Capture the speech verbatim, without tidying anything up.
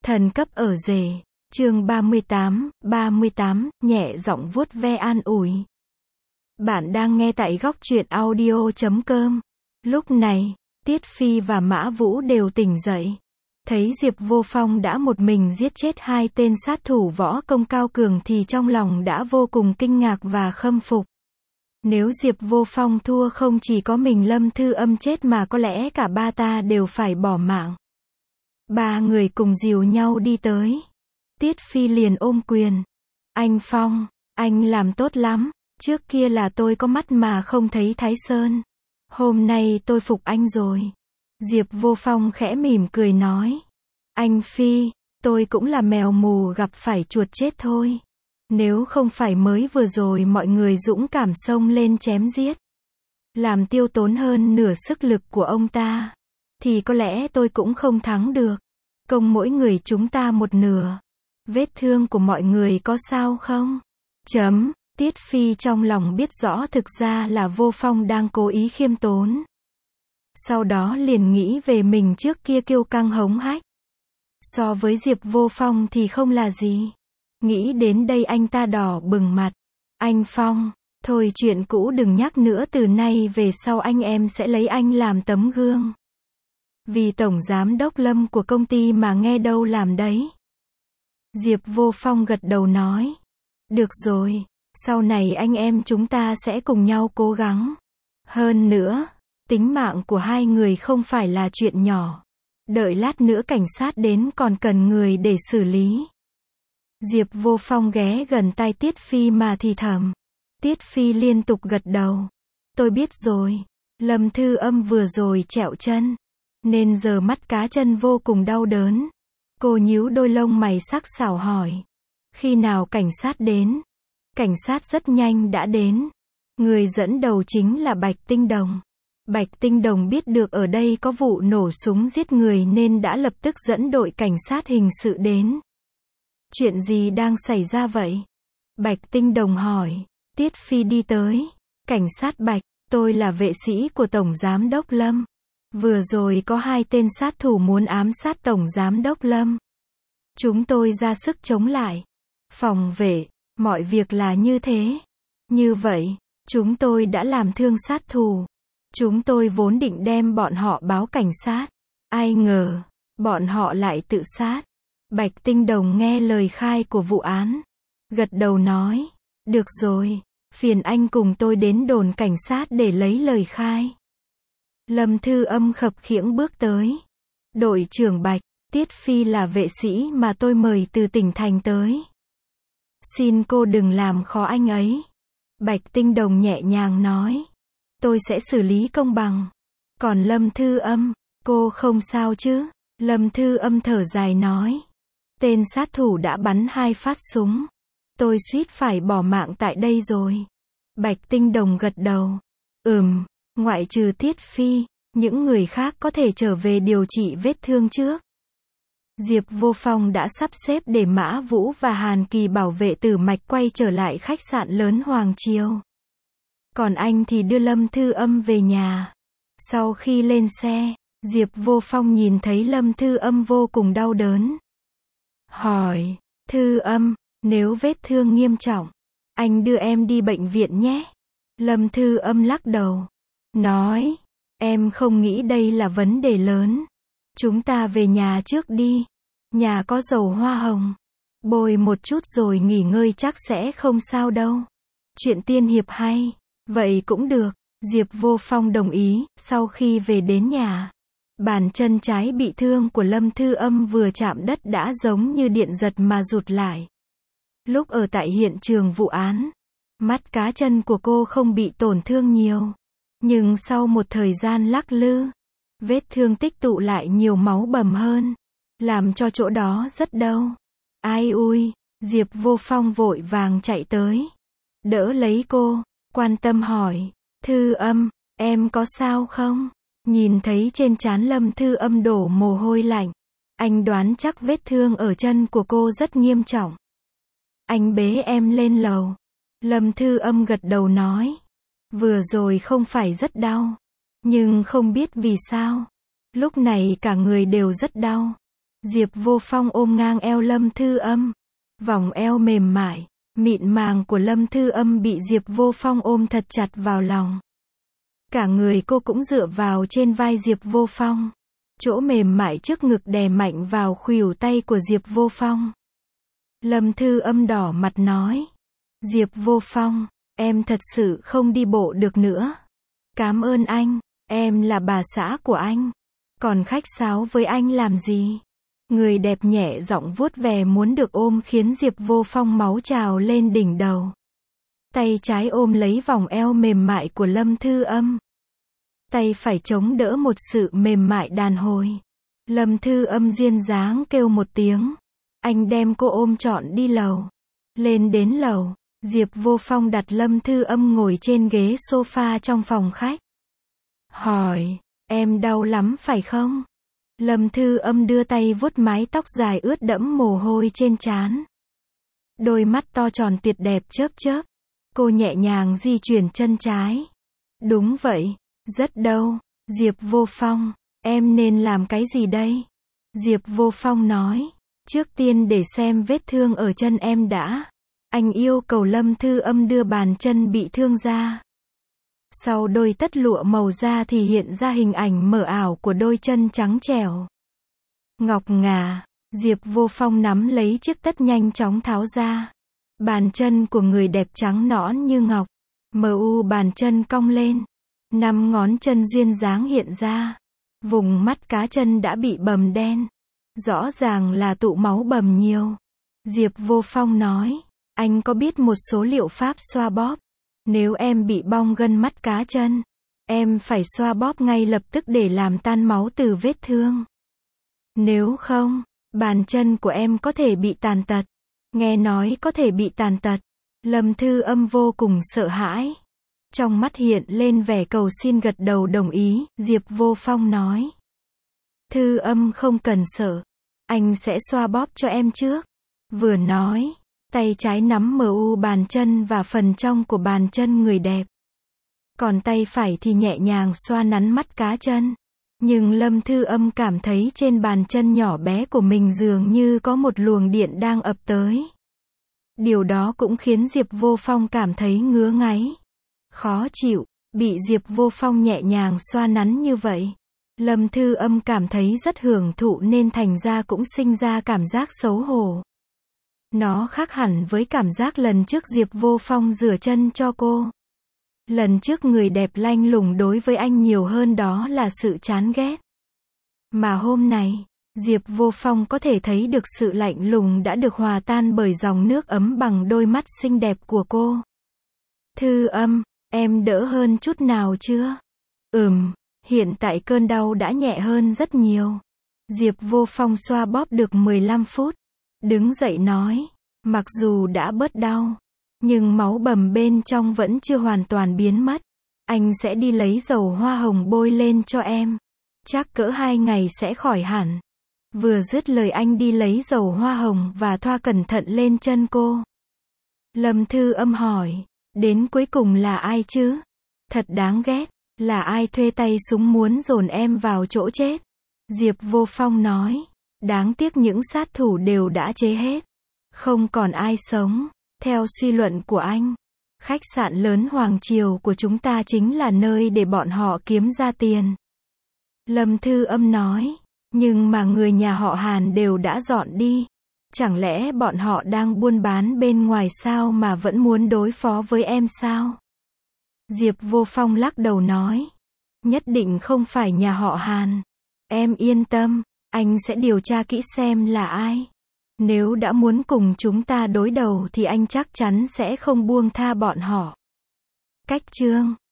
Thần cấp ở rể. Chương ba mươi tám, ba mươi tám, nhẹ giọng vuốt ve an ủi. Bạn đang nghe tại góc truyện audio chấm com. Lúc này, Tiết Phi và Mã Vũ đều tỉnh dậy. Thấy Diệp Vô Phong đã một mình giết chết hai tên sát thủ võ công cao cường thì trong lòng đã vô cùng kinh ngạc và khâm phục. Nếu Diệp Vô Phong thua không chỉ có mình Lâm Thư Âm chết mà có lẽ cả ba ta đều phải bỏ mạng. Ba người cùng dìu nhau đi tới. Tiết Phi liền ôm quyền. Anh Phong, anh làm tốt lắm. Trước kia là tôi có mắt mà không thấy Thái Sơn. Hôm nay tôi phục anh rồi. Diệp Vô Phong khẽ mỉm cười nói. Anh Phi, tôi cũng là mèo mù gặp phải chuột chết thôi. Nếu không phải mới vừa rồi mọi người dũng cảm xông lên chém giết, làm tiêu tốn hơn nửa sức lực của ông ta, thì có lẽ tôi cũng không thắng được. Công mỗi người chúng ta một nửa. Vết thương của mọi người có sao không? Chấm. Tiết Phi trong lòng biết rõ thực ra là Vô Phong đang cố ý khiêm tốn. Sau đó liền nghĩ về mình trước kia kiêu căng hống hách. So với Diệp Vô Phong thì không là gì. Nghĩ đến đây anh ta đỏ bừng mặt. Anh Phong, thôi chuyện cũ đừng nhắc nữa, từ nay về sau anh em sẽ lấy anh làm tấm gương. Vì tổng giám đốc Lâm của công ty mà nghe đâu làm đấy. Diệp Vô Phong gật đầu nói. Được rồi, sau này anh em chúng ta sẽ cùng nhau cố gắng. Hơn nữa, tính mạng của hai người không phải là chuyện nhỏ. Đợi lát nữa cảnh sát đến còn cần người để xử lý. Diệp Vô Phong ghé gần tai Tiết Phi mà thì thầm. Tiết Phi liên tục gật đầu. Tôi biết rồi. Lâm Thư Âm vừa rồi trẹo chân, nên giờ mắt cá chân vô cùng đau đớn. Cô nhíu đôi lông mày sắc sảo hỏi. Khi nào cảnh sát đến? Cảnh sát rất nhanh đã đến. Người dẫn đầu chính là Bạch Tinh Đồng. Bạch Tinh Đồng biết được ở đây có vụ nổ súng giết người nên đã lập tức dẫn đội cảnh sát hình sự đến. Chuyện gì đang xảy ra vậy? Bạch Tinh Đồng hỏi. Tiết Phi đi tới. Cảnh sát Bạch, tôi là vệ sĩ của Tổng Giám đốc Lâm. Vừa rồi có hai tên sát thủ muốn ám sát Tổng Giám đốc Lâm. Chúng tôi ra sức chống lại. Phòng vệ, mọi việc là như thế. Như vậy, chúng tôi đã làm thương sát thủ. Chúng tôi vốn định đem bọn họ báo cảnh sát. Ai ngờ, bọn họ lại tự sát. Bạch Tinh Đồng nghe lời khai của vụ án. Gật đầu nói. Được rồi, phiền anh cùng tôi đến đồn cảnh sát để lấy lời khai. Lâm Thư Âm khập khiễng bước tới. Đội trưởng Bạch, Tiết Phi là vệ sĩ mà tôi mời từ tỉnh thành tới. Xin cô đừng làm khó anh ấy. Bạch Tinh Đồng nhẹ nhàng nói. Tôi sẽ xử lý công bằng. Còn Lâm Thư Âm, cô không sao chứ? Lâm Thư Âm thở dài nói. Tên sát thủ đã bắn hai phát súng. Tôi suýt phải bỏ mạng tại đây rồi. Bạch Tinh Đồng gật đầu. Ừm, ngoại trừ Tiết Phi, những người khác có thể trở về điều trị vết thương trước. Diệp Vô Phong đã sắp xếp để Mã Vũ và Hàn Kỳ bảo vệ Tử Mạch quay trở lại khách sạn lớn Hoàng Triều. Còn anh thì đưa Lâm Thư Âm về nhà. Sau khi lên xe, Diệp Vô Phong nhìn thấy Lâm Thư Âm vô cùng đau đớn. Hỏi, Thư Âm, nếu vết thương nghiêm trọng, anh đưa em đi bệnh viện nhé. Lâm Thư Âm lắc đầu. Nói, em không nghĩ đây là vấn đề lớn. Chúng ta về nhà trước đi. Nhà có dầu hoa hồng. Bôi một chút rồi nghỉ ngơi chắc sẽ không sao đâu. Chuyện tiên hiệp hay. Vậy cũng được. Diệp Vô Phong đồng ý. Sau khi về đến nhà, bàn chân trái bị thương của Lâm Thư Âm vừa chạm đất đã giống như điện giật mà rụt lại. Lúc ở tại hiện trường vụ án, mắt cá chân của cô không bị tổn thương nhiều. Nhưng sau một thời gian lắc lư, vết thương tích tụ lại nhiều máu bầm hơn, làm cho chỗ đó rất đau. Ai ui, Diệp Vô Phong vội vàng chạy tới, đỡ lấy cô, quan tâm hỏi, Thư Âm, em có sao không? Nhìn thấy trên trán Lâm Thư Âm đổ mồ hôi lạnh, anh đoán chắc vết thương ở chân của cô rất nghiêm trọng. Anh bế em lên lầu. Lâm Thư Âm gật đầu nói. Vừa rồi không phải rất đau, nhưng không biết vì sao, lúc này cả người đều rất đau. Diệp Vô Phong ôm ngang eo Lâm Thư Âm. Vòng eo mềm mại, mịn màng của Lâm Thư Âm bị Diệp Vô Phong ôm thật chặt vào lòng. Cả người cô cũng dựa vào trên vai Diệp Vô Phong. Chỗ mềm mại trước ngực đè mạnh vào khuỷu tay của Diệp Vô Phong. Lâm Thư Âm đỏ mặt nói. Diệp Vô Phong, em thật sự không đi bộ được nữa. Cảm ơn anh, em là bà xã của anh. Còn khách sáo với anh làm gì? Người đẹp nhẹ giọng vuốt ve muốn được ôm khiến Diệp Vô Phong máu trào lên đỉnh đầu. Tay trái ôm lấy vòng eo mềm mại của Lâm Thư Âm. Tay phải chống đỡ một sự mềm mại đàn hồi. Lâm Thư Âm duyên dáng kêu một tiếng. Anh đem cô ôm trọn đi lầu. Lên đến lầu, Diệp Vô Phong đặt Lâm Thư Âm ngồi trên ghế sofa trong phòng khách. Hỏi, em đau lắm phải không? Lâm Thư Âm đưa tay vuốt mái tóc dài ướt đẫm mồ hôi trên trán. Đôi mắt to tròn tuyệt đẹp chớp chớp. Cô nhẹ nhàng di chuyển chân trái. Đúng vậy, rất đau. Diệp Vô Phong, em nên làm cái gì đây? Diệp Vô Phong nói, trước tiên để xem vết thương ở chân em đã. Anh yêu cầu Lâm Thư Âm đưa bàn chân bị thương ra. Sau đôi tất lụa màu da thì hiện ra hình ảnh mờ ảo của đôi chân trắng trẻo. Ngọc ngà, Diệp Vô Phong nắm lấy chiếc tất nhanh chóng tháo ra. Bàn chân của người đẹp trắng nõn như ngọc. Mờ u bàn chân cong lên. Năm ngón chân duyên dáng hiện ra. Vùng mắt cá chân đã bị bầm đen. Rõ ràng là tụ máu bầm nhiều. Diệp Vô Phong nói, anh có biết một số liệu pháp xoa bóp. Nếu em bị bong gân mắt cá chân, em phải xoa bóp ngay lập tức để làm tan máu từ vết thương. Nếu không, bàn chân của em có thể bị tàn tật. Nghe nói có thể bị tàn tật. Lâm Thư Âm vô cùng sợ hãi. Trong mắt hiện lên vẻ cầu xin gật đầu đồng ý. Diệp Vô Phong nói, Thư Âm không cần sợ. Anh sẽ xoa bóp cho em trước. Vừa nói, tay trái nắm mờ u bàn chân và phần trong của bàn chân người đẹp. Còn tay phải thì nhẹ nhàng xoa nắn mắt cá chân. Nhưng Lâm Thư Âm cảm thấy trên bàn chân nhỏ bé của mình dường như có một luồng điện đang ập tới. Điều đó cũng khiến Diệp Vô Phong cảm thấy ngứa ngáy. Khó chịu, bị Diệp Vô Phong nhẹ nhàng xoa nắn như vậy. Lâm Thư Âm cảm thấy rất hưởng thụ nên thành ra cũng sinh ra cảm giác xấu hổ. Nó khác hẳn với cảm giác lần trước Diệp Vô Phong rửa chân cho cô. Lần trước người đẹp lanh lùng đối với anh nhiều hơn đó là sự chán ghét. Mà hôm nay, Diệp Vô Phong có thể thấy được sự lạnh lùng đã được hòa tan bởi dòng nước ấm bằng đôi mắt xinh đẹp của cô. Thư Âm, em đỡ hơn chút nào chưa? Ừm, hiện tại cơn đau đã nhẹ hơn rất nhiều. Diệp Vô Phong xoa bóp được mười lăm phút. Đứng dậy nói, mặc dù đã bớt đau, nhưng máu bầm bên trong vẫn chưa hoàn toàn biến mất. Anh sẽ đi lấy dầu hoa hồng bôi lên cho em. Chắc cỡ hai ngày sẽ khỏi hẳn. Vừa dứt lời anh đi lấy dầu hoa hồng và thoa cẩn thận lên chân cô. Lâm Thư Âm hỏi, đến cuối cùng là ai chứ? Thật đáng ghét, là ai thuê tay súng muốn dồn em vào chỗ chết? Diệp Vô Phong nói, đáng tiếc những sát thủ đều đã chế hết. Không còn ai sống. Theo suy luận của anh, khách sạn lớn Hoàng Triều của chúng ta chính là nơi để bọn họ kiếm ra tiền. Lâm Thư Âm nói, nhưng mà người nhà họ Hàn đều đã dọn đi. Chẳng lẽ bọn họ đang buôn bán bên ngoài sao mà vẫn muốn đối phó với em sao? Diệp Vô Phong lắc đầu nói, nhất định không phải nhà họ Hàn. Em yên tâm, anh sẽ điều tra kỹ xem là ai. Nếu đã muốn cùng chúng ta đối đầu thì anh chắc chắn sẽ không buông tha bọn họ. Cách chương